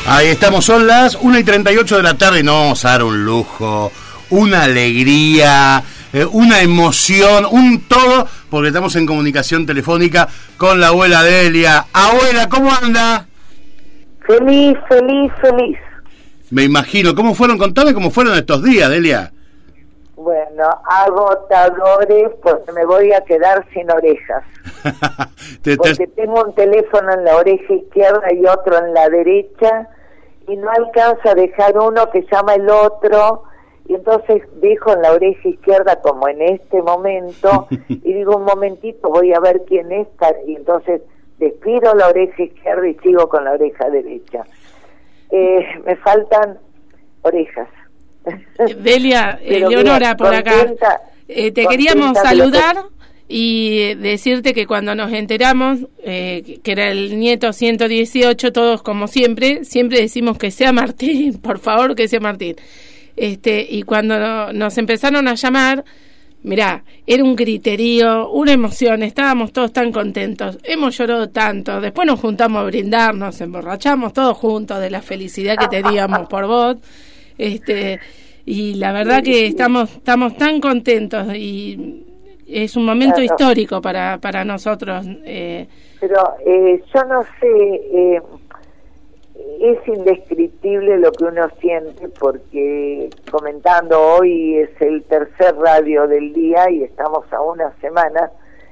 Ahí estamos, son las 1:38 de la tarde. No vamos a dar un lujo, una alegría, una emoción, un todo, porque estamos en comunicación telefónica con la abuela Delia. Abuela, ¿cómo anda? Feliz, feliz, feliz. Me imagino. ¿Cómo fueron? Contame cómo fueron estos días, Delia. Bueno, agotadores, porque me voy a quedar sin orejas. Porque tengo un teléfono en la oreja izquierda y otro en la derecha, y no alcanza a dejar uno que llama el otro, y entonces dejo en la oreja izquierda como en este momento, y digo, un momentito, voy a ver quién es, y entonces despido la oreja izquierda y sigo con la oreja derecha. Me faltan orejas. Delia, Leonora por contenta, acá. Te queríamos saludar y decirte que cuando nos enteramos que era el nieto 118, todos como siempre decimos que sea Martín, por favor que sea Martín. Y cuando nos empezaron a llamar, mirá, era un griterío, una emoción, estábamos todos tan contentos, hemos llorado tanto, después nos juntamos a brindar, nos emborrachamos todos juntos de la felicidad que teníamos por vos. Y la verdad que estamos tan contentos y es un momento histórico para nosotros. Pero yo no sé, es indescriptible lo que uno siente, porque comentando hoy es el tercer radio del día y estamos a una semana,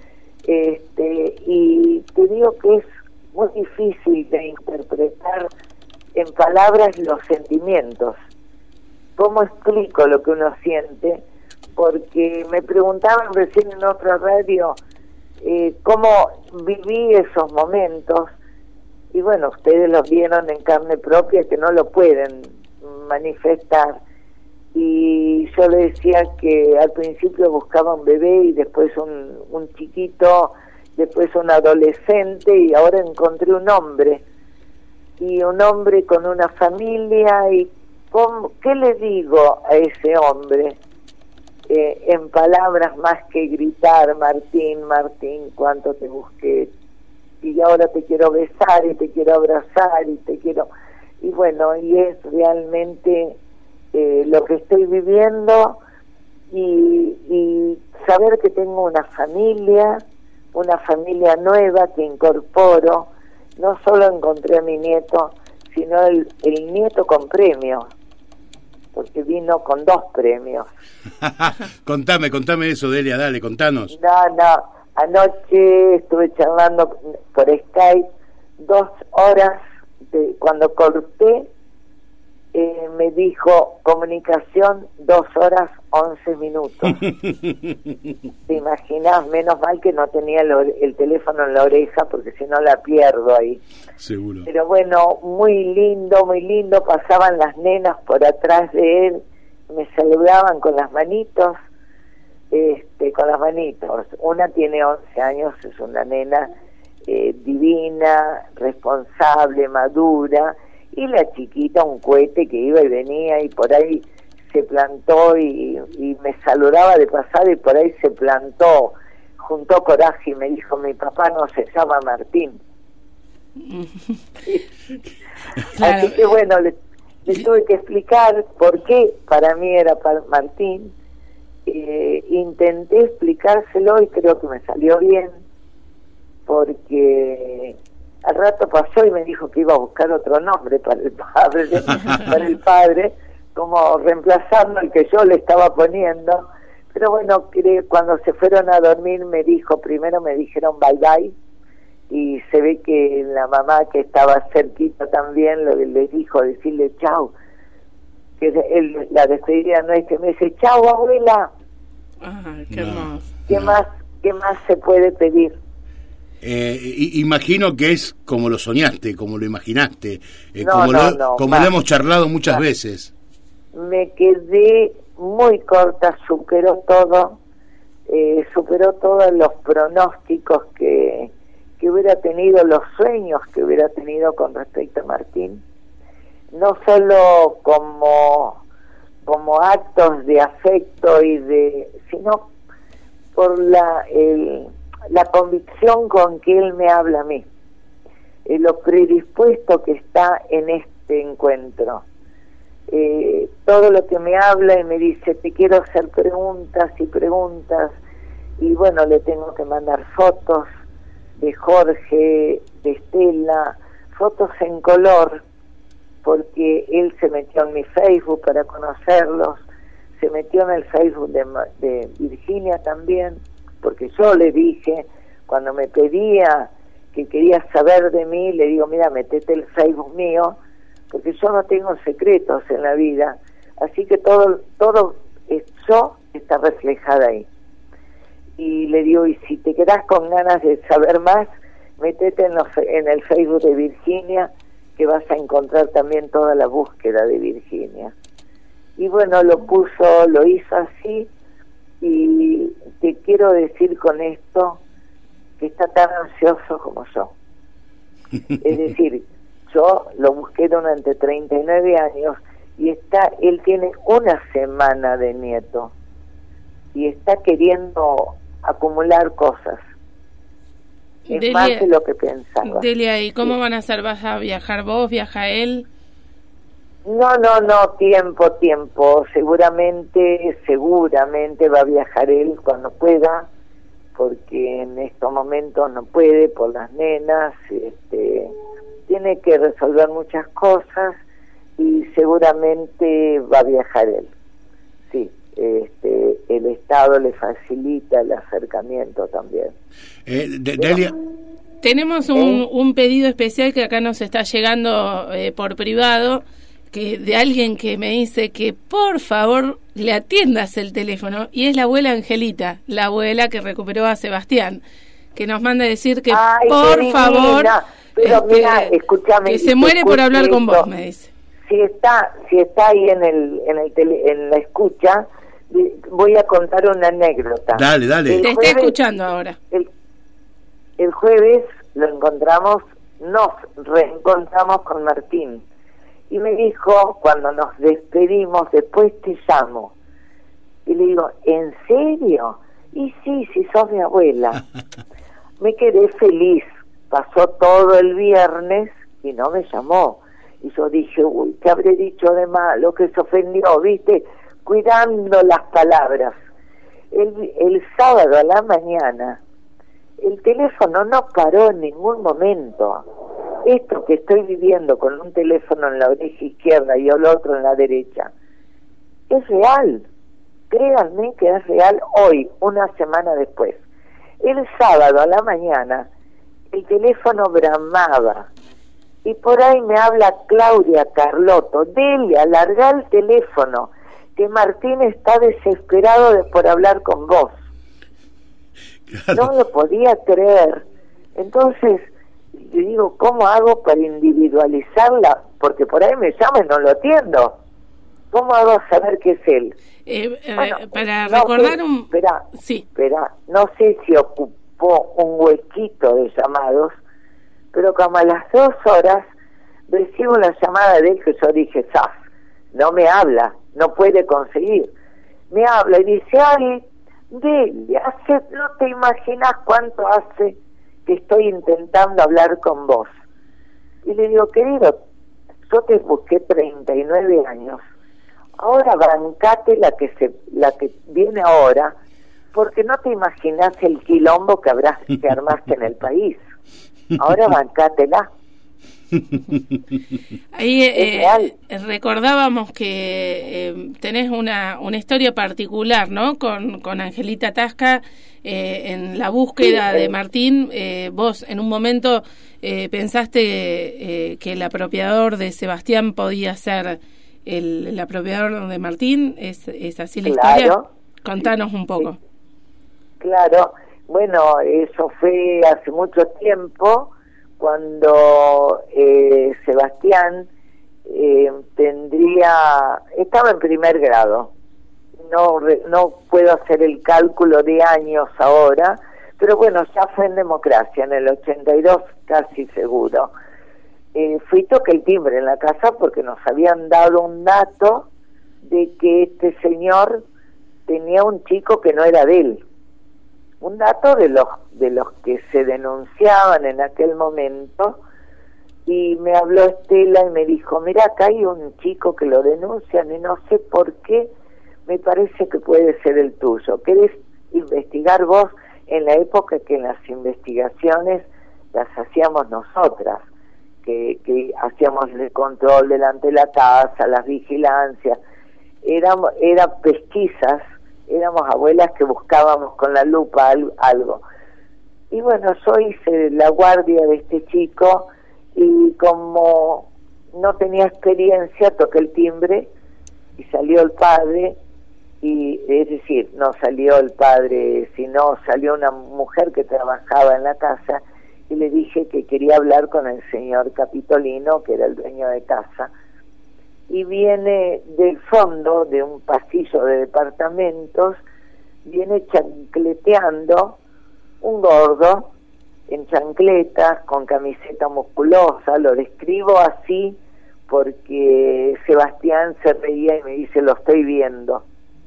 y te digo que es muy difícil de interpretar en palabras los sentimientos. ¿Cómo explico lo que uno siente? Porque me preguntaban recién en otra radio cómo viví esos momentos, y bueno, ustedes los vieron en carne propia, que no lo pueden manifestar, y yo le decía que al principio buscaba un bebé y después un chiquito, después un adolescente, y ahora encontré un hombre, y un hombre con una familia. Y ¿qué le digo a ese hombre en palabras más que gritar, Martín, Martín, cuánto te busqué, y ahora te quiero besar y te quiero abrazar y te quiero... Y bueno, y es realmente lo que estoy viviendo, y saber que tengo una familia nueva que incorporo. No solo encontré a mi nieto, sino el nieto con premio, porque vino con 2 premios. Contame eso, Delia, dale, contanos. No, anoche estuve charlando por Skype 2 horas, cuando corté, me dijo comunicación 2 horas 11 minutos. ¿Te imaginas? Menos mal que no tenía el teléfono en la oreja, porque si no la pierdo ahí. Seguro. Pero bueno, muy lindo, pasaban las nenas por atrás de él, me saludaban con las manitos, una tiene 11 años, es una nena divina, responsable, madura, y la chiquita un cohete que iba y venía, y por ahí se plantó y me saludaba de pasada, y por ahí se plantó, juntó coraje y me dijo, mi papá no se llama Martín. Claro. Así que bueno, le tuve que explicar por qué para mí era Martín. Intenté explicárselo y creo que me salió bien, porque al rato pasó y me dijo que iba a buscar otro nombre para el padre, como reemplazando el que yo le estaba poniendo. Pero bueno, cuando se fueron a dormir primero me dijeron bye bye, y se ve que la mamá, que estaba cerquita también, le dijo decirle chau, que la despedida no es, que me dice chau abuela. Qué hermoso. ¿Qué más se puede pedir? Imagino que es como lo soñaste, como lo imaginaste, como lo hemos charlado muchas veces. Me quedé muy corta, superó todos los pronósticos que hubiera tenido, los sueños que hubiera tenido con respecto a Martín, no solo como actos de afecto sino por la convicción con que él me habla a mí, lo predispuesto que está en encuentro. Todo lo que me habla y me dice, te quiero hacer preguntas y preguntas, y bueno, le tengo que mandar fotos de Jorge, de Estela, fotos en color, porque él se metió en mi Facebook para conocerlos, se metió en el Facebook de Virginia también, porque yo le dije, cuando me pedía que quería saber de mí, le digo, mira, metete el Facebook mío, porque yo no tengo secretos en la vida, así que todo yo está reflejada ahí. Y le digo, y si te quedás con ganas de saber más, metete en el Facebook de Virginia, que vas a encontrar también toda la búsqueda de Virginia. Y bueno, lo hizo así, y te quiero decir con esto que está tan ansioso como yo. Es decir, yo lo busqué durante 39 años y él tiene una semana de nieto y está queriendo acumular cosas. Es Delia, más de lo que pensaba. Delia, ¿y cómo van a hacer? ¿Vas a viajar vos? ¿Viaja él? No, tiempo. Seguramente va a viajar él cuando pueda, porque en estos momentos no puede por las nenas, tiene que resolver muchas cosas y seguramente va a viajar él. Sí, el Estado le facilita el acercamiento también. Delia. Tenemos un pedido especial que acá nos está llegando por privado, que de alguien que me dice que por favor le atiendas el teléfono, y es la abuela Angelita, la abuela que recuperó a Sebastián, que nos manda a decir que por favor, pero mira, escúchame, que se muere por hablar con vos, me dice. Si está ahí en la escucha, voy a contar una anécdota. Dale. Te está escuchando ahora. El jueves nos reencontramos con Martín. Y me dijo, cuando nos despedimos, después te llamo. Y le digo, ¿en serio? Y sí, sos mi abuela. Me quedé feliz. Pasó todo el viernes y no me llamó. Y yo dije, uy, ¿qué habré dicho de malo? Que se ofendió, ¿viste? Cuidando las palabras. El sábado a la mañana, el teléfono no paró en ningún momento. Esto que estoy viviendo con un teléfono en la oreja izquierda y el otro en la derecha, es real. Créanme que es real hoy, una semana después. El sábado a la mañana, el teléfono bramaba. Y por ahí me habla Claudia Carlotto, Delia, larga el teléfono, que Martín está desesperado por hablar con vos. Claro. No lo podía creer. Entonces, le digo, ¿cómo hago para individualizarla? Porque por ahí me llama y no lo atiendo. ¿Cómo hago a saber que es él? Bueno, para recordar Espera, no sé si ocupó un huequito de llamados, pero como a las 2 horas recibo la llamada de él, que yo dije, ¡zaf! No me habla, no puede conseguir. Me habla y dice, ay, Delia, no te imaginas cuánto hace que estoy intentando hablar con vos. Y le digo, querido, yo te busqué 39 años, ahora bancate la que viene ahora, porque no te imaginas el quilombo que armaste en el país. Ahora bancátela. Ahí recordábamos que tenés una historia particular, ¿no? Con Angelita Tasca, en la búsqueda de Martín. Vos en un momento pensaste que el apropiador de Sebastián podía ser el apropiador de Martín. ¿Es así la historia? Contanos un poco. Sí. Claro, bueno, eso fue hace mucho tiempo, cuando Sebastián estaba en primer grado. No puedo hacer el cálculo de años ahora, pero bueno, ya fue en democracia, en el 82 casi seguro. Fui, toqué el timbre en la casa porque nos habían dado un dato de que este señor tenía un chico que no era de él. Un dato de los que se denunciaban en aquel momento, y me habló Estela y me dijo, mira, acá hay un chico que lo denuncian y no sé por qué, me parece que puede ser el tuyo. ¿Querés investigar vos? En la época que las investigaciones las hacíamos nosotras, que hacíamos el control delante de la casa, las vigilancias, eran pesquisas, éramos abuelas que buscábamos con la lupa algo. Y bueno, yo hice la guardia de este chico y como no tenía experiencia, toqué el timbre y salió el padre, y es decir, no salió el padre, sino salió una mujer que trabajaba en la casa, y le dije que quería hablar con el señor Capitolino, que era el dueño de casa, y viene del fondo de un pasillo de departamentos, viene chancleteando un gordo en chancletas, con camiseta musculosa. Lo describo así porque Sebastián se reía y me dice, lo estoy viendo.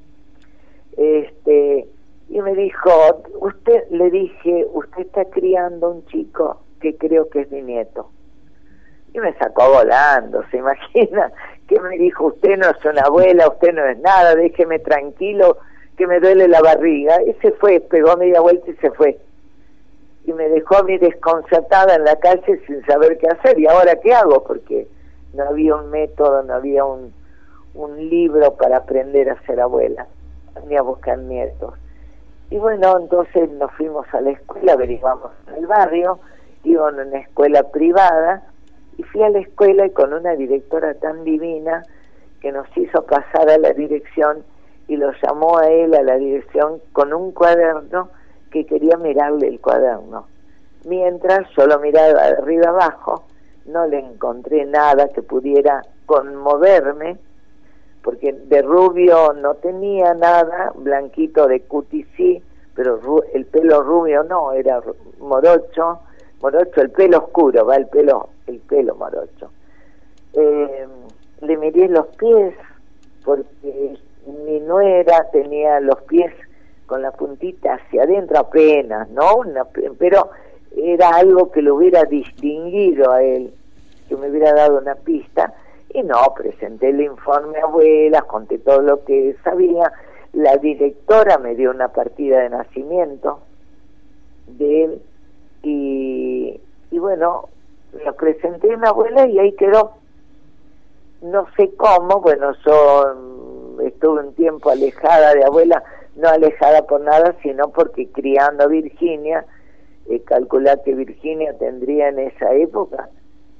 Y me dijo, le dije, usted está criando un chico que creo que es mi nieto. Y me sacó volando, ¿se imagina? Que me dijo, usted no es una abuela, usted no es nada, déjeme tranquilo, que me duele la barriga. Y se fue, pegó media vuelta y se fue. Y me dejó a mí desconcertada en la calle sin saber qué hacer. ¿Y ahora qué hago? Porque no había un método, no había un libro para aprender a ser abuela, ni a buscar nietos. Y bueno, entonces nos fuimos a la escuela, averiguamos en el barrio, iba en una escuela privada, y fui a la escuela y con una directora tan divina que nos hizo pasar a la dirección y lo llamó a él a la dirección con un cuaderno que quería mirarle el cuaderno. Mientras yo lo miraba de arriba abajo, no le encontré nada que pudiera conmoverme, porque de rubio no tenía nada, blanquito de cutis sí, pero el pelo rubio no, era morocho, el pelo oscuro, el pelo morocho. Le miré los pies, porque mi nuera tenía los pies con la puntita hacia adentro apenas, ¿no? Pero era algo que lo hubiera distinguido a él, que me hubiera dado una pista. Y no, presenté el informe a abuelas, conté todo lo que sabía. La directora me dio una partida de nacimiento de él y bueno, lo presenté a una abuela y ahí quedó. No sé cómo, bueno, yo estuve un tiempo alejada de abuela, no alejada por nada, sino porque criando a Virginia, calcular que Virginia tendría en esa época,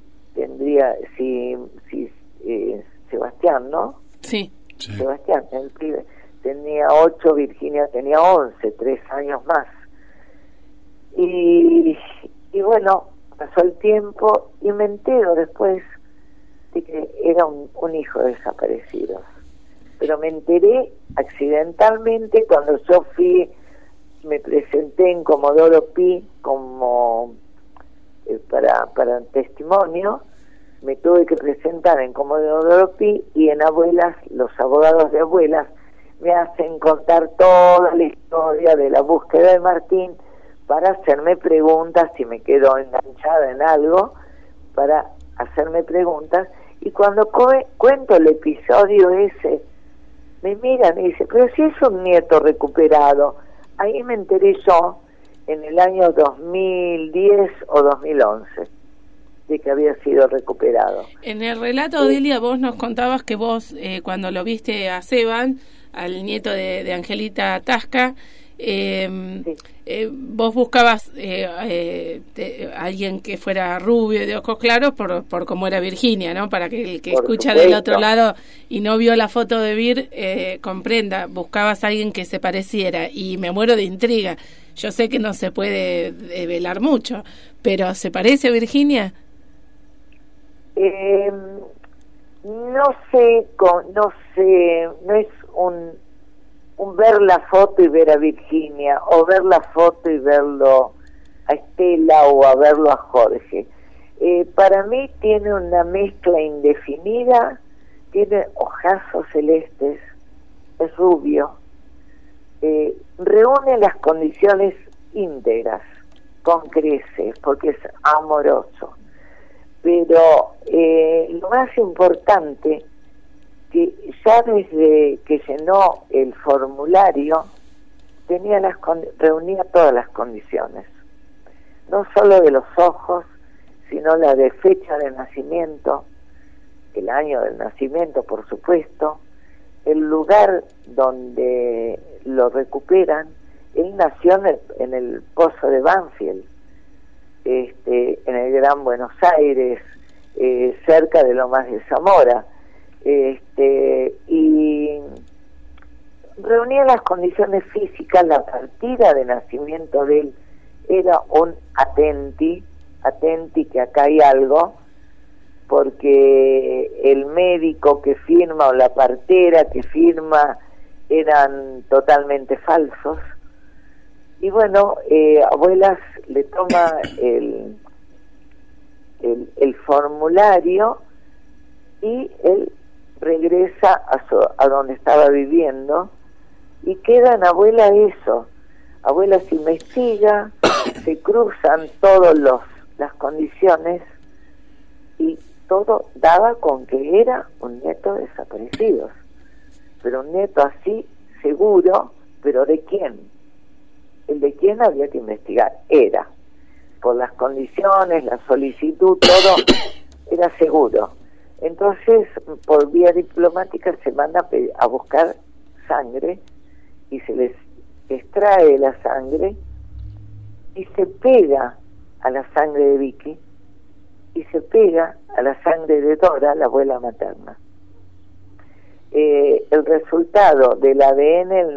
Sebastián, ¿no? Sí. Sebastián, el pibe, tenía 8, Virginia tenía 11, 3 años más. Y bueno, pasó el tiempo y me entero después de que era un hijo desaparecido. Pero me enteré accidentalmente cuando yo me presenté en Comodoro Pi como para testimonio. Me tuve que presentar en Comodoro Pi y en Abuelas, los abogados de Abuelas me hacen contar toda la historia de la búsqueda de Martín para hacerme preguntas, si me quedo enganchada en algo, para hacerme preguntas. Y cuando cuento el episodio ese, me miran y dicen, pero si es un nieto recuperado. Ahí me enteré yo en el año 2010 o 2011 de que había sido recuperado. En el relato, Delia, vos nos contabas que vos, cuando lo viste a Seban, al nieto de Angelita Tasca, vos buscabas alguien que fuera rubio y de ojos claros por cómo era Virginia, ¿no? Para que el que escucha del otro lado y no vio la foto de Vir comprenda. Buscabas a alguien que se pareciera, y me muero de intriga. Yo sé que no se puede velar mucho, pero ¿se parece a Virginia? No sé, no es un ver la foto y ver a Virginia, o ver la foto y verlo a Estela, o a verlo a Jorge. Para mí tiene una mezcla indefinida, tiene ojazos celestes, es rubio, reúne las condiciones íntegras, con creces, porque es amoroso. pero lo más importante, que ya desde que llenó el formulario, reunía todas las condiciones, no solo de los ojos, sino la de fecha de nacimiento, el año del nacimiento, por supuesto, el lugar donde lo recuperan. Él nació en el Pozo de Banfield, en el Gran Buenos Aires, cerca de Lomas de Zamora, y reunía las condiciones físicas. La partida de nacimiento de él era un atenti, que acá hay algo, porque el médico que firma o la partera que firma eran totalmente falsos. Y bueno, Abuelas le toma el formulario y él regresa a donde estaba viviendo, y queda en Abuela eso. Abuelas investiga, se cruzan todas las condiciones, y todo daba con que era un nieto desaparecido, pero un nieto así seguro. ¿Pero de quién? El de quién había que investigar. Era por las condiciones, la solicitud, todo era seguro. Entonces, por vía diplomática se manda a buscar sangre, y se les extrae la sangre y se pega a la sangre de Vicky, y se pega a la sangre de Dora, la abuela materna. El resultado del ADN, el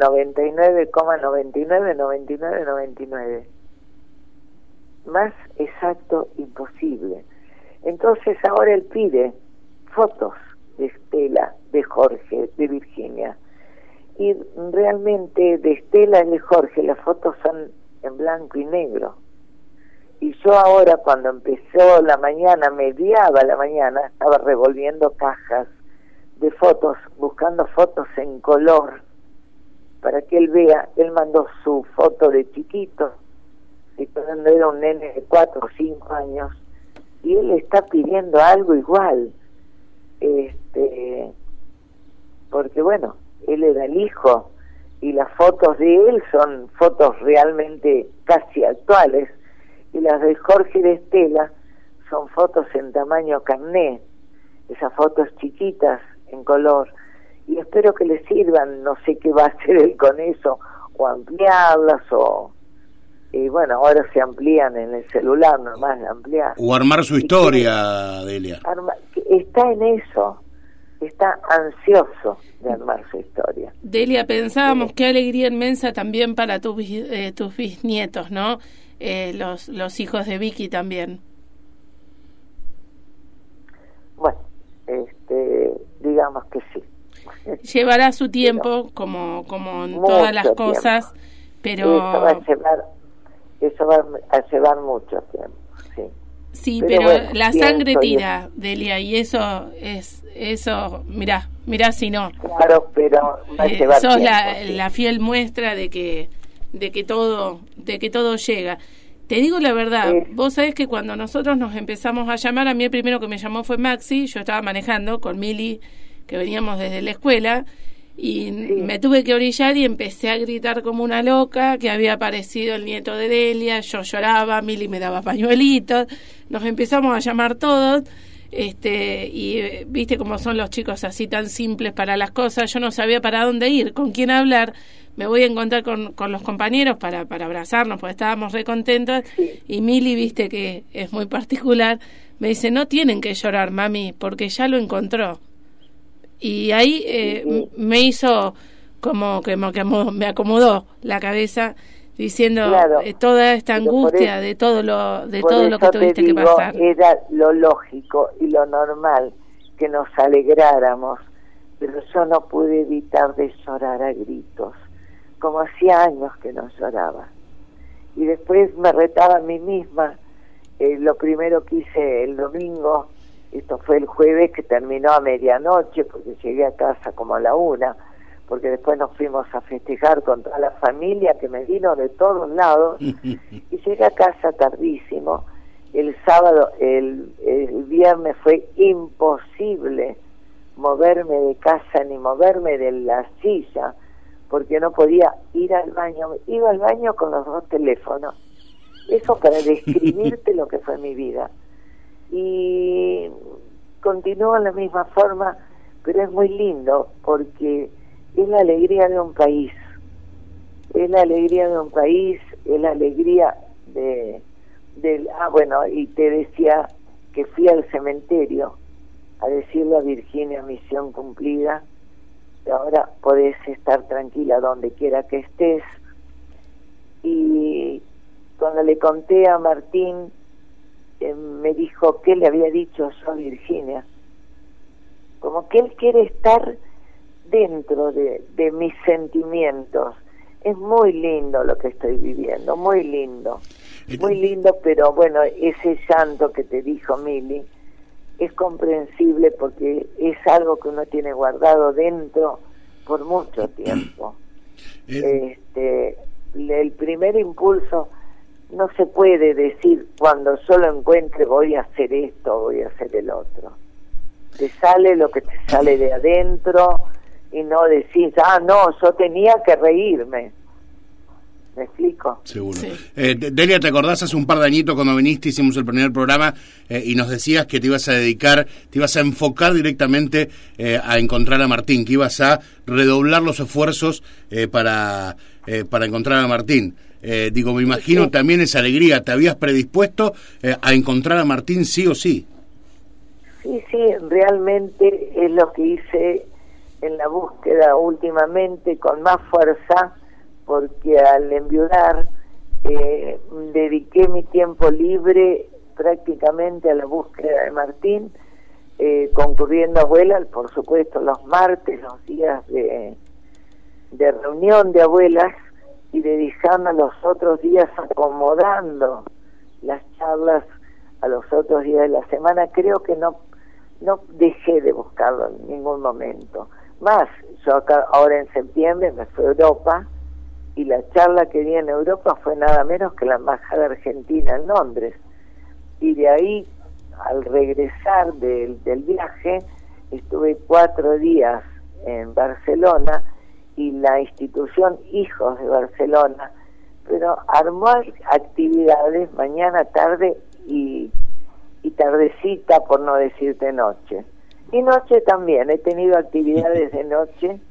99,999999, más exacto imposible. Entonces ahora él pide fotos de Estela, de Jorge, de Virginia, y realmente de Estela y de Jorge las fotos son en blanco y negro. Y yo ahora, cuando empezó la mañana, mediaba la mañana, estaba revolviendo cajas de fotos, buscando fotos en color, para que él vea. Él mandó su foto de chiquito, de cuando era un nene de 4 o 5 años, y él está pidiendo algo igual, porque bueno, él era el hijo, y las fotos de él son fotos realmente casi actuales, y las de Jorge y de Estela son fotos en tamaño carné, esas fotos chiquitas en color, y espero que le sirvan. No sé qué va a hacer él con eso, o ampliarlas, o bueno, ahora se amplían en el celular, nomás de ampliar, o armar su historia, Delia. Está en eso, está ansioso de armar su historia. Delia, pensábamos qué alegría inmensa también para tus bisnietos, ¿no? Los hijos de Vicky también. Bueno, digamos que sí. Llevará su tiempo, como en todas las cosas, pero eso va a llevar mucho tiempo, sí. Sí, pero bueno, la sangre tira, Delia, y eso, mirá si no. Claro, pero va a llevar sos tiempo, la fiel muestra de que todo llega. Te digo la verdad, vos sabés que cuando nosotros nos empezamos a llamar, a mí el primero que me llamó fue Maxi. Yo estaba manejando con Mili, que veníamos desde la escuela, y me tuve que orillar y empecé a gritar como una loca que había aparecido el nieto de Delia. Yo lloraba, Mili me daba pañuelitos, nos empezamos a llamar todos, y viste cómo son los chicos así tan simples para las cosas. Yo no sabía para dónde ir, con quién hablar. Me voy a encontrar con los compañeros para abrazarnos, porque estábamos re contentos, y Mili, viste que es muy particular, me dice: no tienen que llorar, mami, porque ya lo encontró. Y ahí me hizo como que me acomodó la cabeza, diciendo, claro, toda esta angustia de todo lo que tuviste que pasar. Era lo lógico y lo normal que nos alegráramos, pero yo no pude evitar de llorar a gritos, como hacía años que no lloraba. Y después me retaba a mí misma. Lo primero que hice el domingo, esto fue el jueves, que terminó a medianoche, porque llegué a casa como a la 1, porque después nos fuimos a festejar con toda la familia que me vino de todos lados, y llegué a casa tardísimo, el sábado, el viernes fue imposible moverme de casa ni moverme de la silla, porque no podía ir al baño. Iba al baño con los dos teléfonos. Eso para describirte lo que fue mi vida. Y continúa en la misma forma, pero es muy lindo porque es la alegría de un país. Es la alegría de un país, es la alegría bueno, y te decía que fui al cementerio a decirle a Virginia, misión cumplida, y ahora podés estar tranquila donde quiera que estés. Y cuando le conté a Martín, me dijo qué le había dicho yo a Virginia, como que él quiere estar dentro de mis sentimientos. Es muy lindo lo que estoy viviendo, muy lindo, pero bueno, ese llanto que te dijo Mili es comprensible porque es algo que uno tiene guardado dentro por mucho tiempo. El primer impulso no se puede decir cuando yo lo encuentre voy a hacer esto, voy a hacer el otro. Te sale lo que te sale de adentro y no decís, no, yo tenía que reírme. ¿Me explico? Seguro. Sí. Delia, ¿te acordás hace un par de añitos cuando viniste, hicimos el primer programa y nos decías que te ibas a dedicar, te ibas a enfocar directamente a encontrar a Martín, que ibas a redoblar los esfuerzos para encontrar a Martín? Me imagino también esa alegría, ¿te habías predispuesto a encontrar a Martín sí o sí? Sí, realmente es lo que hice en la búsqueda últimamente con más fuerza, porque al enviudar dediqué mi tiempo libre prácticamente a la búsqueda de Martín, concurriendo a abuelas, por supuesto los martes, los días de reunión de abuelas, y dedicando a los otros días acomodando las charlas a los otros días de la semana. Creo que no dejé de buscarlo en ningún momento. Más, yo acá ahora en septiembre me fui a Europa, y la charla que di en Europa fue nada menos que la Embajada Argentina en Londres. Y de ahí, al regresar del viaje, estuve 4 días en Barcelona, y la institución Hijos de Barcelona, pero armó actividades mañana, tarde y tardecita, por no decirte noche. Y noche también, he tenido actividades de noche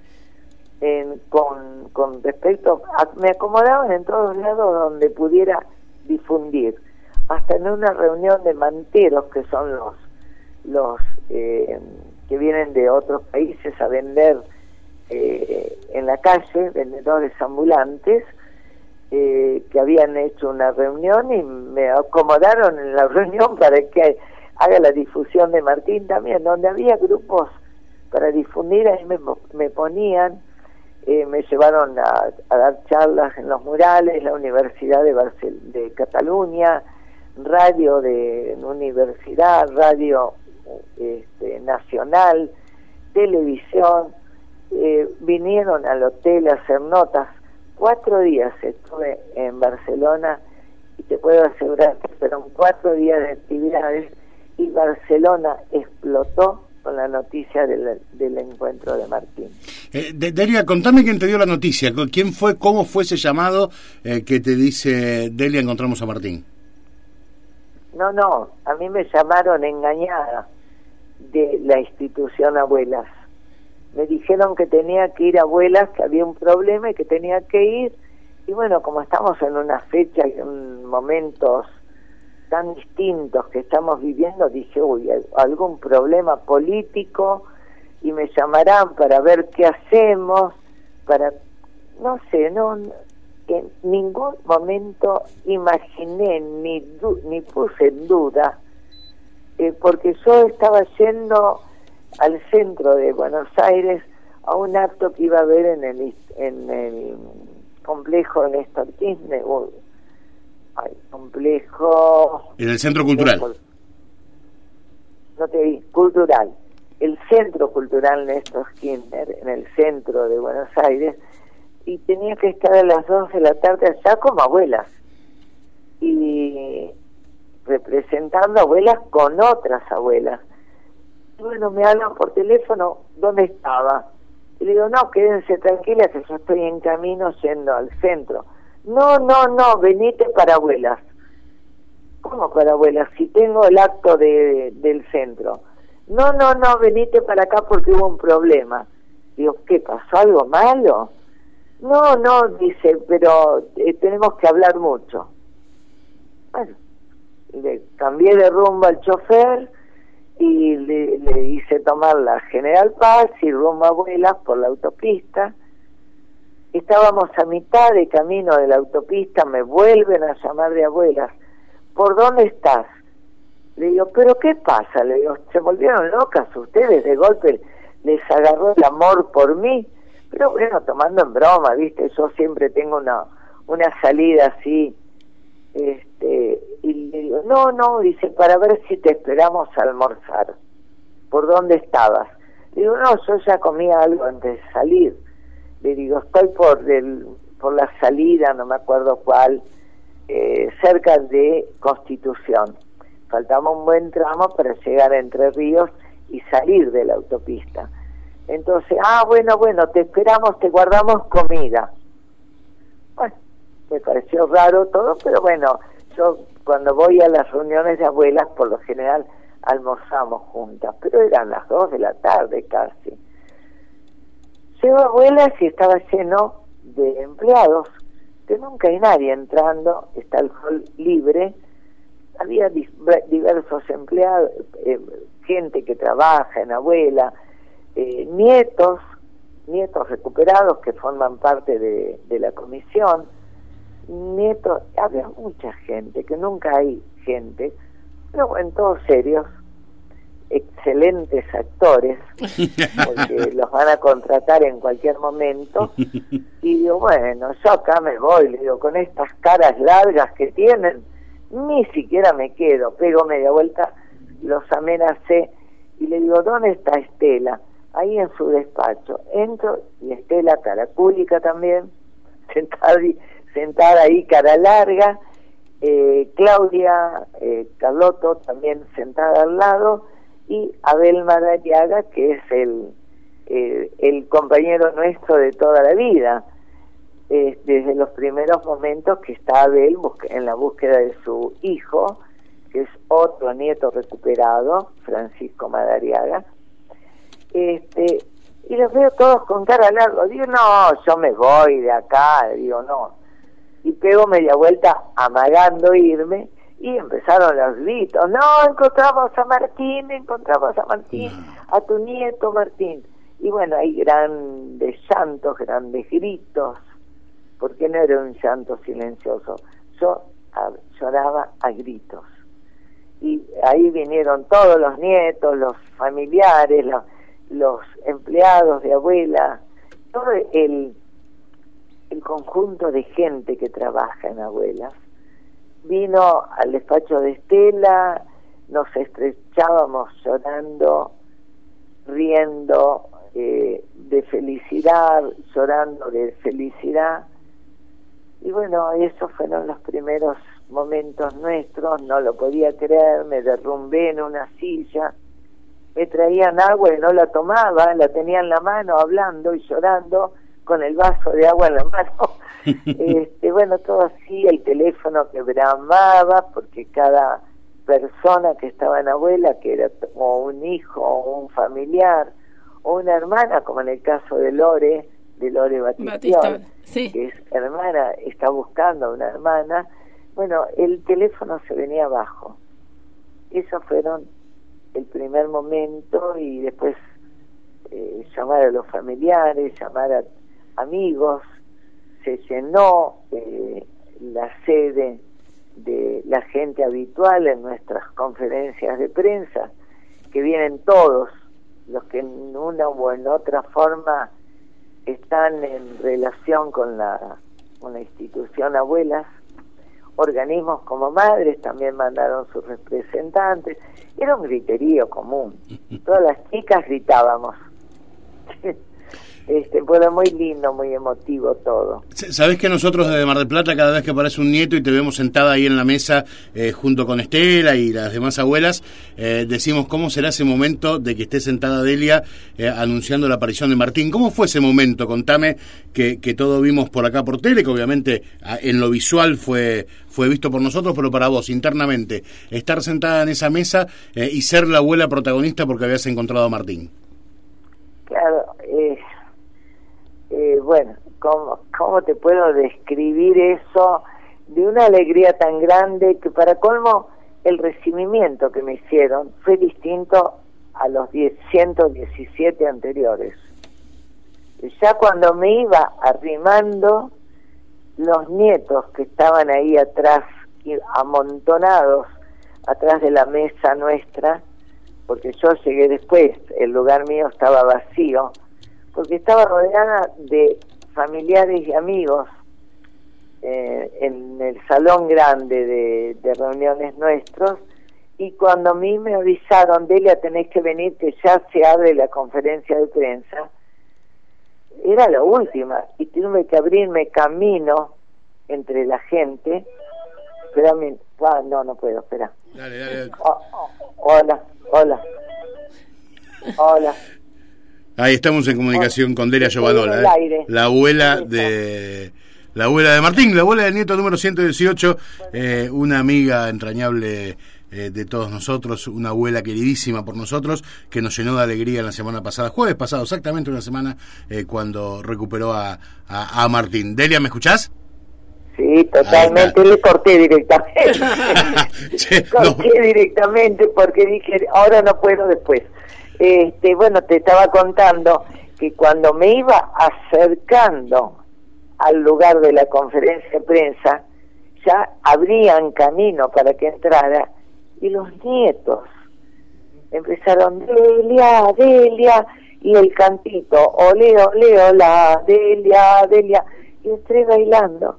con respecto me acomodaban en todos lados donde pudiera difundir, hasta en una reunión de manteros, que son los que vienen de otros países a vender en la calle, vendedores ambulantes, que habían hecho una reunión y me acomodaron en la reunión para que haga la difusión de Martín también, donde había grupos para difundir. Ahí me ponían, me llevaron a dar charlas en los murales, la Universidad de Cataluña, radio de universidad, radio nacional, televisión. Vinieron al hotel a hacer notas. 4 días estuve en Barcelona y te puedo asegurar que fueron 4 días de actividades, y Barcelona explotó con la noticia del encuentro de Martín. Delia, contame quién te dio la noticia, quién fue, cómo fue ese llamado que te dice, Delia, encontramos a Martín. No, a mí me llamaron engañada de la institución Abuelas. Me dijeron que tenía que ir a Abuelas, que había un problema y que tenía que ir. Y bueno, como estamos en una fecha y en momentos tan distintos que estamos viviendo, dije, algún problema político, y me llamarán para ver qué hacemos, no sé, en ningún momento imaginé ni puse en duda, porque yo estaba yendo al centro de Buenos Aires a un acto que iba a haber en el complejo Néstor Kirchner, complejo... En el Centro Cultural. No te vi, cultural. El Centro Cultural Néstor Kirchner, en el centro de Buenos Aires, y tenía que estar a las 2 de la tarde allá como Abuelas. representando abuelas con otras abuelas. Y bueno, me hablan por teléfono, ¿dónde estaba? Y le digo, no, quédense tranquilas que yo estoy en camino yendo al centro. No, venite para abuelas. ¿Cómo para abuelas? Si tengo el acto del centro. No, venite para acá porque hubo un problema. Digo, ¿qué pasó? ¿Algo malo? No, dice, pero tenemos que hablar mucho. Bueno, le cambié de rumbo al chofer y le hice tomar la General Paz y rumbo a Abuelas por la autopista. Estábamos a mitad de camino de la autopista, me vuelven a llamar de Abuelas. ¿Por dónde estás? Le digo, ¿pero qué pasa? Le digo, ¿se volvieron locas ustedes? De golpe les agarró el amor por mí. Pero bueno, tomando en broma, ¿viste? Yo siempre tengo una salida así. Y le digo, no, dice, para ver si te esperamos a almorzar. ¿Por dónde estabas? Le digo, no, yo ya comía algo antes de salir. Le digo, estoy por la salida, no me acuerdo cuál, cerca de Constitución. Faltaba un buen tramo para llegar a Entre Ríos y salir de la autopista. Entonces, bueno, te esperamos, te guardamos comida. Bueno, me pareció raro todo, pero bueno, yo cuando voy a las reuniones de abuelas, por lo general almorzamos juntas, pero eran las 2 de la tarde casi. Llego a Abuelas y estaba lleno de empleados, que nunca hay nadie entrando, está el hall libre, había diversos empleados, gente que trabaja en Abuela, nietos recuperados que forman parte de la comisión, nietos, había mucha gente, que nunca hay gente, pero bueno, todos serios, excelentes actores, porque los van a contratar en cualquier momento. Y digo, bueno, yo acá me voy, le digo, con estas caras largas que tienen, ni siquiera me quedo, pego media vuelta, los amenacé y le digo, ¿dónde está Estela? Ahí en su despacho. Entro y Estela, caracúlica también, sentada ahí, cara larga, Claudia Carlotto también sentada al lado, y Abel Madariaga, que es el compañero nuestro de toda la vida, desde los primeros momentos que está Abel en la búsqueda de su hijo, que es otro nieto recuperado, Francisco Madariaga, y los veo todos con cara larga. Digo, no, yo me voy de acá, digo, no, y pego media vuelta amagando irme, y empezaron los gritos, no, encontramos a Martín, a tu nieto Martín. Y bueno, hay grandes llantos, grandes gritos, porque no era un llanto silencioso, yo lloraba a gritos. Y ahí vinieron todos los nietos, los familiares, los empleados de Abuela, todo el conjunto de gente que trabaja en Abuelas. Vino al despacho de Estela, nos estrechábamos llorando, riendo de felicidad, llorando de felicidad. Y bueno, esos fueron los primeros momentos nuestros, no lo podía creer, me derrumbé en una silla, me traían agua y no la tomaba, la tenía en la mano hablando y llorando con el vaso de agua en la mano. Bueno, todo así, el teléfono que bramaba, porque cada persona que estaba en Abuela, que era como un hijo o un familiar o una hermana, como en el caso de Lore Batistón, sí, que es hermana, está buscando a una hermana, bueno, el teléfono se venía abajo. Esos fueron el primer momento, y después llamar a los familiares, llamar a amigos. Se llenó la sede de la gente habitual en nuestras conferencias de prensa, que vienen todos los que en una o en otra forma están en relación con la institución Abuelas. Organismos como Madres también mandaron sus representantes. Era un griterío común, todas las chicas gritábamos. Bueno, muy lindo, muy emotivo todo. Sabés que nosotros desde Mar del Plata, cada vez que aparece un nieto y te vemos sentada ahí en la mesa junto con Estela y las demás abuelas, decimos cómo será ese momento de que esté sentada Delia anunciando la aparición de Martín. ¿Cómo fue ese momento? Contame, que todo vimos por acá por tele, que obviamente en lo visual fue visto por nosotros, pero para vos, internamente, estar sentada en esa mesa y ser la abuela protagonista porque habías encontrado a Martín. Claro, bueno, ¿cómo te puedo describir eso? De una alegría tan grande que, para colmo, el recibimiento que me hicieron fue distinto a los 117 anteriores. Ya cuando me iba arrimando, los nietos que estaban ahí atrás, amontonados atrás de la mesa nuestra, porque yo llegué después, el lugar mío estaba vacío, porque estaba rodeada de familiares y amigos en el salón grande de reuniones nuestros, y cuando a mí me avisaron, Delia, tenés que venir, que ya se abre la conferencia de prensa, era la última, y tuve que abrirme camino entre la gente. Espérame, no puedo, espera. Dale. Hola. Ahí estamos en comunicación con Delia Giovanola, la abuela de Martín, la abuela del nieto número 118, una amiga entrañable de todos nosotros, una abuela queridísima por nosotros, que nos llenó de alegría en la semana pasada, jueves pasado, exactamente una semana, cuando recuperó a Martín. Delia, ¿me escuchás? Sí, totalmente, le corté directamente. Directamente porque dije, ahora no puedo, después. Bueno, te estaba contando que cuando me iba acercando al lugar de la conferencia de prensa, ya abrían camino para que entrara, y los nietos empezaron, Delia, y el cantito, ole, hola, Delia, y entré bailando.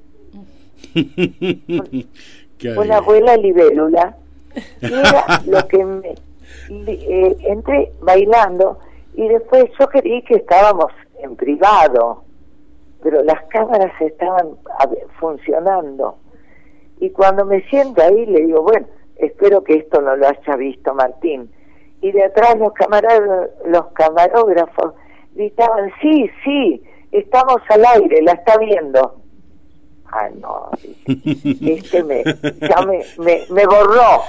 Una abuela libélula, y era lo que me... entré bailando, y después yo creí que estábamos en privado, pero las cámaras estaban funcionando, y cuando me siento ahí le digo, bueno, espero que esto no lo haya visto Martín, y de atrás los camarógrafos gritaban, sí, estamos al aire, la está viendo. Ah, no, me borró.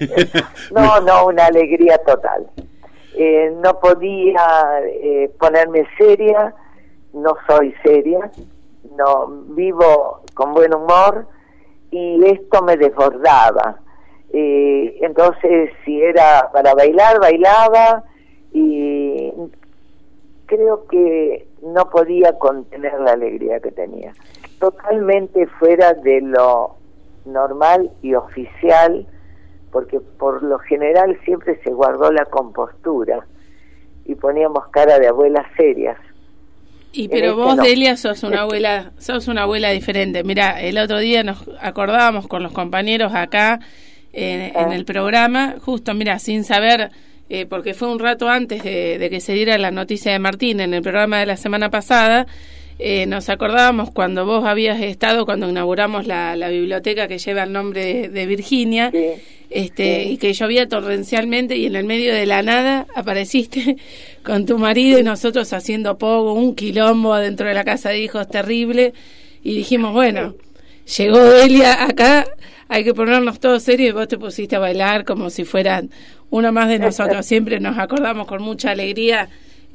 No, una alegría total. No podía ponerme seria, no soy seria, no vivo con buen humor, y esto me desbordaba. Entonces, si era para bailar, bailaba, y creo que no podía contener la alegría que tenía. Totalmente fuera de lo normal y oficial, porque por lo general siempre se guardó la compostura y poníamos cara de abuelas serias. Pero vos, no. Delia, sos una abuela diferente. Mira, el otro día nos acordábamos con los compañeros acá en el programa, justo, mira, sin saber, porque fue un rato antes de que se diera la noticia de Martín en el programa de la semana pasada. Nos acordábamos cuando vos habías estado, cuando inauguramos la biblioteca que lleva el nombre de Virginia, sí. Y que llovía torrencialmente, y en el medio de la nada apareciste con tu marido y nosotros haciendo poco, un quilombo adentro de la casa de hijos terrible, y dijimos, bueno, llegó Delia acá, hay que ponernos todos serios, y vos te pusiste a bailar como si fueran uno más de nosotros. Siempre nos acordamos con mucha alegría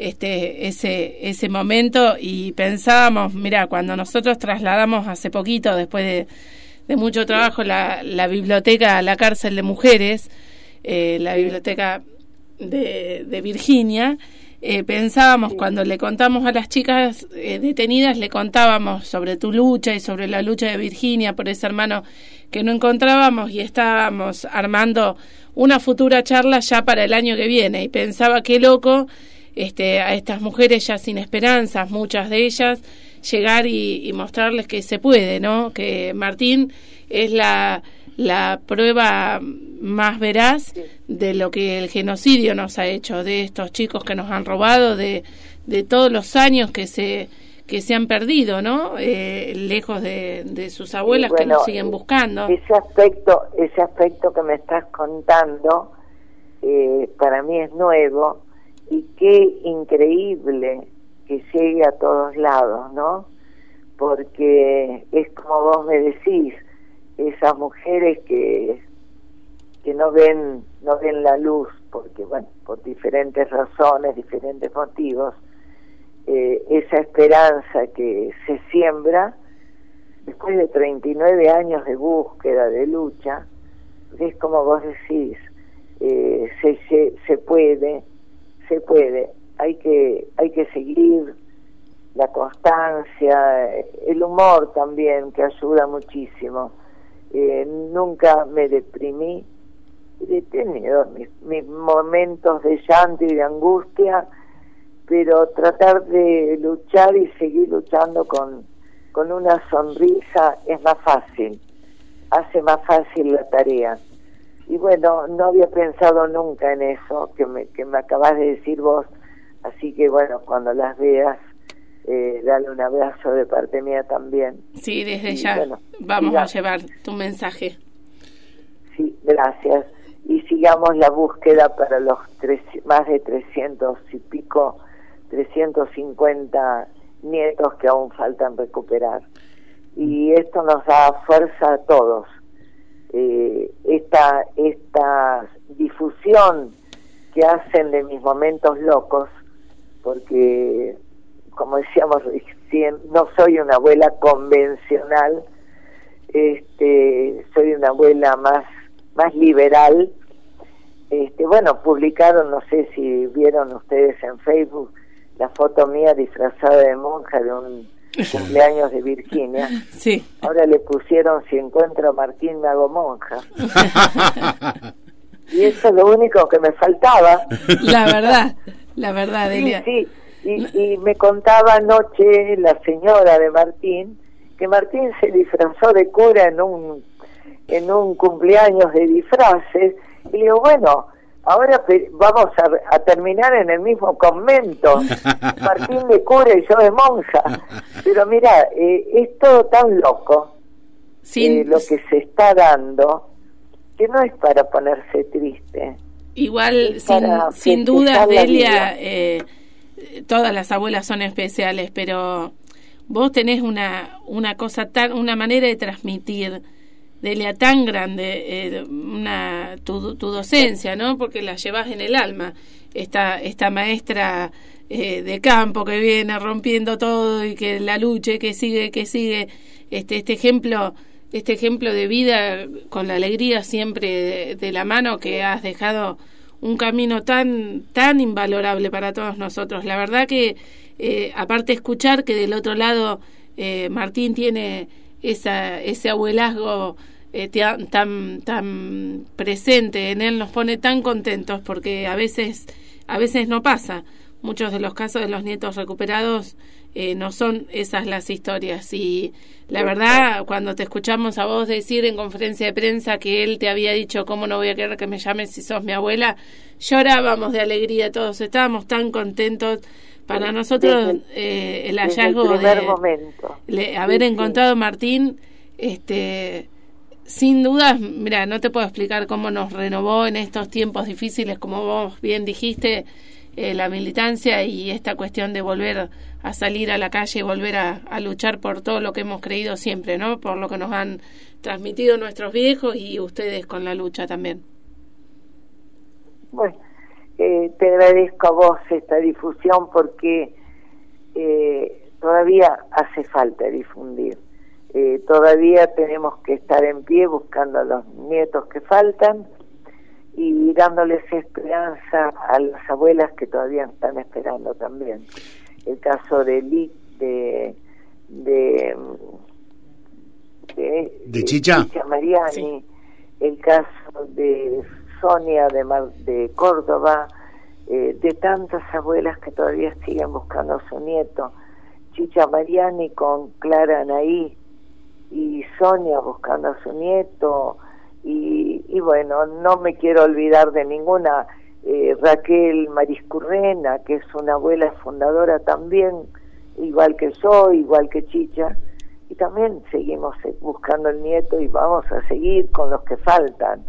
ese momento, y pensábamos, mira, cuando nosotros trasladamos hace poquito, después de mucho trabajo, la biblioteca a la cárcel de mujeres, la biblioteca de Virginia, pensábamos, cuando le contamos a las chicas detenidas, le contábamos sobre tu lucha y sobre la lucha de Virginia por ese hermano que no encontrábamos, y estábamos armando una futura charla ya para el año que viene, y pensaba, qué loco a estas mujeres ya sin esperanzas, muchas de ellas, llegar y mostrarles que se puede, ¿no? Que Martín es la la prueba más veraz de lo que el genocidio nos ha hecho, de estos chicos que nos han robado, de todos los años que se han perdido, ¿no? Lejos de sus abuelas, bueno, que nos siguen buscando. Ese aspecto que me estás contando para mí es nuevo, y qué increíble que llegue a todos lados, ¿no? Porque es como vos me decís, esas mujeres que no ven la luz, porque bueno, por diferentes razones, diferentes motivos, esa esperanza que se siembra después de 39 años de búsqueda, de lucha, es como vos decís, se puede, hay que seguir, la constancia, el humor también, que ayuda muchísimo. Nunca me deprimí, he tenido mis momentos de llanto y de angustia, pero tratar de luchar y seguir luchando con una sonrisa es más fácil, hace más fácil la tarea. Y bueno, no había pensado nunca en eso que me acabas de decir vos, así que bueno, cuando las veas, dale un abrazo de parte mía también. Sí, desde ya, bueno, vamos a llevar tu mensaje. Sí, gracias. Y sigamos la búsqueda para los más de 350 nietos que aún faltan recuperar. Y esto nos da fuerza a todos. Esta difusión que hacen de mis momentos locos, porque como decíamos recién, no soy una abuela convencional, soy una abuela más liberal. Bueno, publicaron, no sé si vieron ustedes en Facebook, la foto mía disfrazada de monja de un cumpleaños de Virginia. Sí. Ahora le pusieron: si encuentro a Martín me hago monja. Y eso es lo único que me faltaba. La verdad, Delia. Sí. Y me contaba anoche la señora de Martín, que Martín se disfrazó de cura en un cumpleaños de disfraces, y le digo, bueno, ahora vamos a terminar en el mismo convento, Martín de cura y yo de monja. Pero mira, es todo tan loco, sí, lo que se está dando, que no es para ponerse triste. Igual, sin duda, Delia, todas las abuelas son especiales, pero vos tenés una manera de transmitir, Delia, tan grande, tu docencia, ¿no? Porque la llevas en el alma, esta maestra de campo que viene rompiendo todo y que la lucha, que sigue, este ejemplo de vida con la alegría siempre de la mano, que has dejado un camino tan invalorable para todos nosotros. La verdad que aparte escuchar que del otro lado Martín tiene ese abuelazgo tan presente en él, nos pone tan contentos, porque a veces no pasa. Muchos de los casos de los nietos recuperados no son esas las historias, y la verdad, cuando te escuchamos a vos decir en conferencia de prensa que él te había dicho: ¿cómo no voy a querer que me llames si sos mi abuela?, llorábamos de alegría, todos estábamos tan contentos. Para nosotros el hallazgo de haber encontrado a Martín, sin duda, mira, no te puedo explicar cómo nos renovó en estos tiempos difíciles, como vos bien dijiste, la militancia y esta cuestión de volver a salir a la calle y volver a luchar por todo lo que hemos creído siempre, ¿no? Por lo que nos han transmitido nuestros viejos y ustedes con la lucha también. Bueno, te agradezco a vos esta difusión, porque todavía hace falta difundir. Todavía tenemos que estar en pie buscando a los nietos que faltan y dándoles esperanza a las abuelas que todavía están esperando también. El caso de Chicha Mariani, sí. El caso de Sonia de Córdoba, de tantas abuelas que todavía siguen buscando a su nieto. Chicha Mariani con Clara Anaí y Sonia buscando a su nieto, y bueno, no me quiero olvidar de ninguna. Raquel Mariscurrena, que es una abuela fundadora también, igual que yo, igual que Chicha, y también seguimos buscando el nieto y vamos a seguir con los que faltan.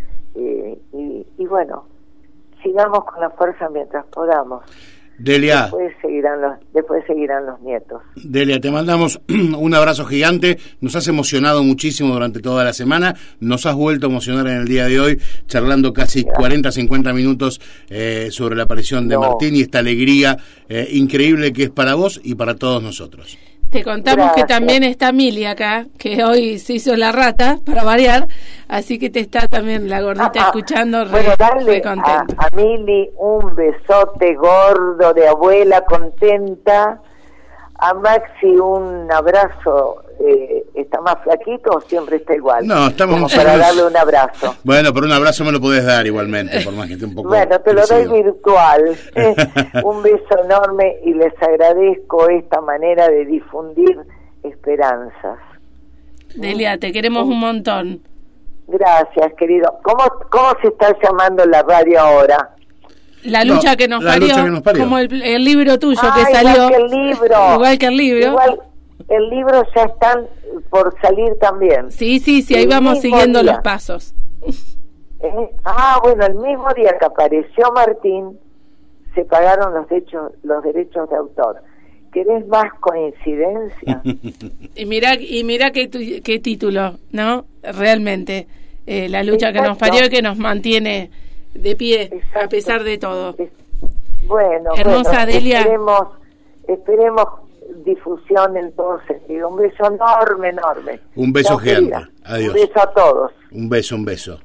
Y bueno, sigamos con la fuerza mientras podamos. Delia, después seguirán los nietos. Delia, te mandamos un abrazo gigante. Nos has emocionado muchísimo durante toda la semana. Nos has vuelto a emocionar en el día de hoy, charlando casi 40, 50 minutos sobre la aparición de Martín y esta alegría increíble que es para vos y para todos nosotros. Te contamos que también está Mili acá, que hoy se hizo la rata, para variar, así que te está también la gordita escuchando, darle contenta. A Mili un besote gordo de abuela contenta, a Maxi un abrazo. ¿Está más flaquito o siempre está igual? No, estamos para darle un abrazo. Bueno, pero un abrazo me lo podés dar igualmente, por más que esté un poco bueno, te crecido. lo doy virtual. Un beso enorme y les agradezco esta manera de difundir esperanzas. Delia, te queremos un montón. Gracias, querido. ¿Cómo se está llamando la radio ahora? La lucha que nos parió, como el libro tuyo que salió. Igual que el libro. El libro ya están por salir también. Sí, ahí vamos siguiendo los pasos. Bueno, el mismo día que apareció Martín, se pagaron los derechos de autor. ¿Querés más coincidencia? y mira qué título, ¿no? Realmente, la lucha que nos parió y que nos mantiene de pie, a pesar de todo. Bueno, hermosa Delia. Esperemos difusión en todo sentido. Un beso enorme. Un beso gigante. Adiós. Un beso a todos. Un beso.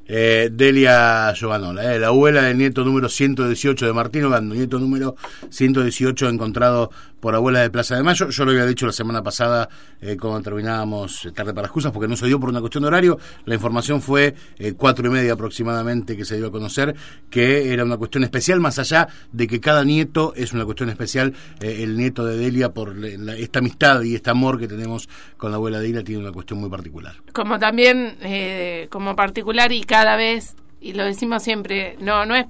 Delia Giovanola, la abuela del nieto número 118 de Martín Obando, nieto número 118 encontrado por abuela de Plaza de Mayo. Yo lo había dicho la semana pasada cuando terminábamos Tarde para Excusas, porque no se dio por una cuestión de horario. La información fue 4:30 aproximadamente que se dio a conocer que era una cuestión especial, más allá de que cada nieto es una cuestión especial. El nieto de Delia, por esta amistad y este amor que tenemos con la abuela Delia, tiene una cuestión muy particular. Como también, como particular, y cada vez, y lo decimos siempre, no es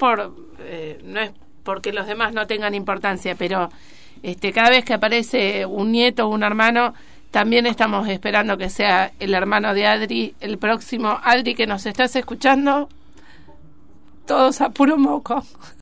porque los demás no tengan importancia, pero cada vez que aparece un nieto o un hermano, también estamos esperando que sea el hermano de Adri, el próximo. Adri, que nos estás escuchando, todos a puro moco.